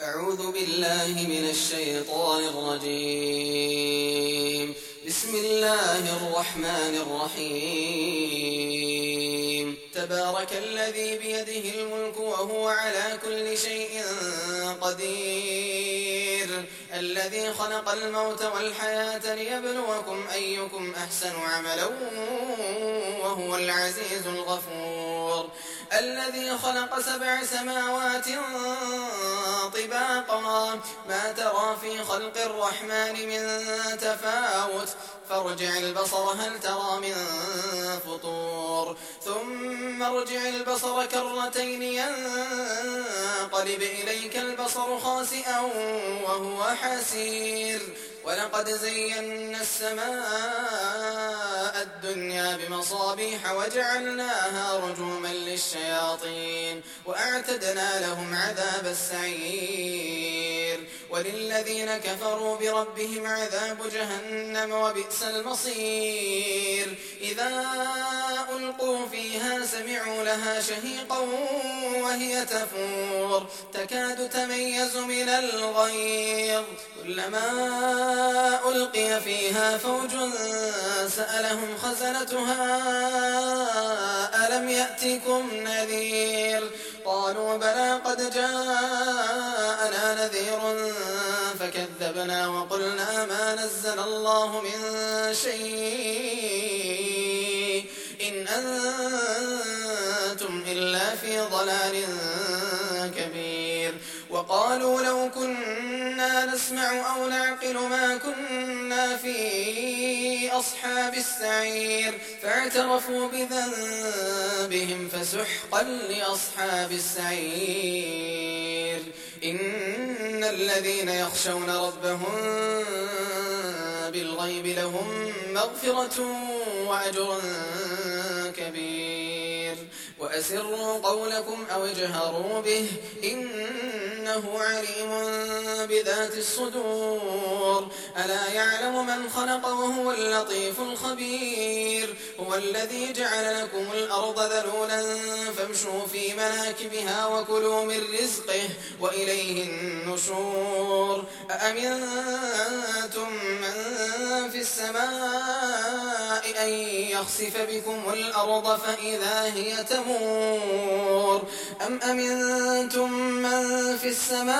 أعوذ بالله من الشيطان الرجيم. بسم الله الرحمن الرحيم. تبارك الذي بيده الملك وهو على كل شيء قدير، الذي خلق الموت والحياة ليبلوكم أيكم أحسن عملا وهو العزيز الغفور، الذي خلق 7 سماوات طباقا ما ترى في خلق الرحمن من تفاوت، فارجع البصر هل ترى من فطور، ثم ارجع البصر كرتين ينقلب إليك البصر خاسئا وهو حسير، ولقد زينا السماء الدنيا بمصابيح وجعلناها رجوما للشياطين وأعتدنا لهم عذاب السعير، وللذين كفروا بربهم عذاب جهنم وبئس المصير. إذا ألقوا فيها سمعوا لها شهيقا وهي تفور تكاد تميز من الغيظ، كلما ألقي فيها فوج سألهم خزنتها ألم يأتكم نذير، قالوا بلى قد جاءنا نذير فكذبنا وقلنا ما نزل الله من شيء إن أنتم إلا في ضلال كبير، وقالوا لو كنا نسمع أو نعقل ما كنا في أصحاب السعير، فاعترفوا بذنبهم فسحقا لأصحاب السعير. إن الذين يخشون ربهم بالغيب لهم مغفرة وأجر كبير، وأسروا قولكم أو اجهروا به إنه عليم بذات الصدور، ألا يعلم من خلق وهو اللطيف الخبير، هو الذي جعل لكم الأرض ذلولا فامشوا في مناكبها وكلوا من رزقه وإليه النشور. أأمنتم من في السماء أن يخسف بكم الأرض فإذا هي تمور، أم أمنتم من في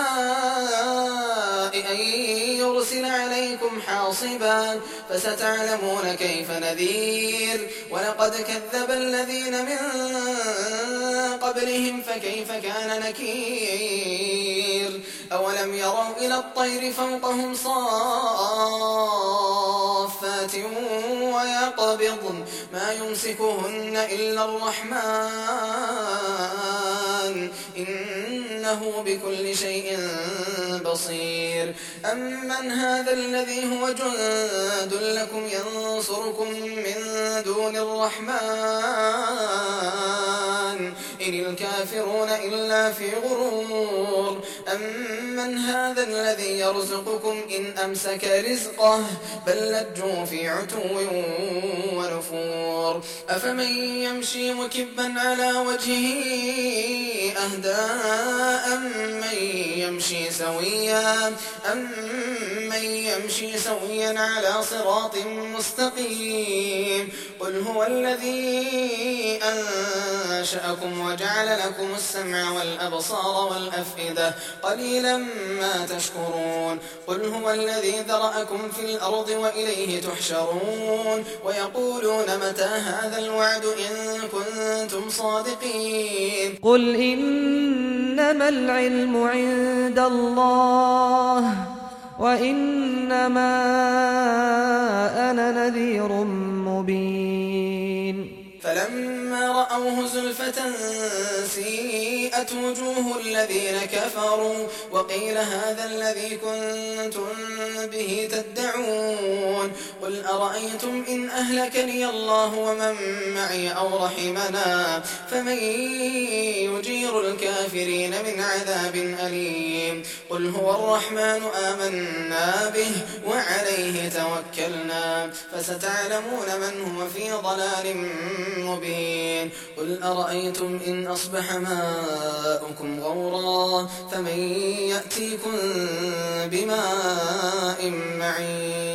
السماء أن يرسل عليكم حاصبا فستعلمون كيف نذير، ولقد كذب الذين من قبلهم فكيف كان نكير. أولم يروا إلى الطير فوقهم صافات ويقبضن ما يمسكهن إلا الرحمن إنه بكل شيء بصير. أمن هذا الذي هو جند لكم ينصركم من دون الرحمن إن الكافرون إلا في غرور. أمن هذا الذي يرزقكم إن أمسك رزقه بل لجوا في عتو ونفور. أفمن يمشي مكبا على وجهه أهدى أمن يمشي سويا على صراط مستقيم. قل هو الذي أنشأكم وجعل لكم السمع والأبصار والأفئدة قليلا ما تشكرون. قل هو الذي ذرأكم في الأرض وإليه تحشرون. ويقولون متى هذا الوعد إن كنتم صادقين. قل إنما العلم عند الله وإنما أنا نذير مبين. فلما رأوه زلفة سيئت وجوه الذين كفروا وقيل هذا الذي كنتم به تدعون. قل أرأيتم إن أهلكني الله ومن معي أو رحمنا فمن يجير الكافرين من عذاب أليم. الرحيم قل هو الرحمن آمنا به وعليه توكلنا فستعلمون من هو في ضلال مبين قل أرأيتم إن أصبح ماؤكم غورا فمن يأتيكم بماء معين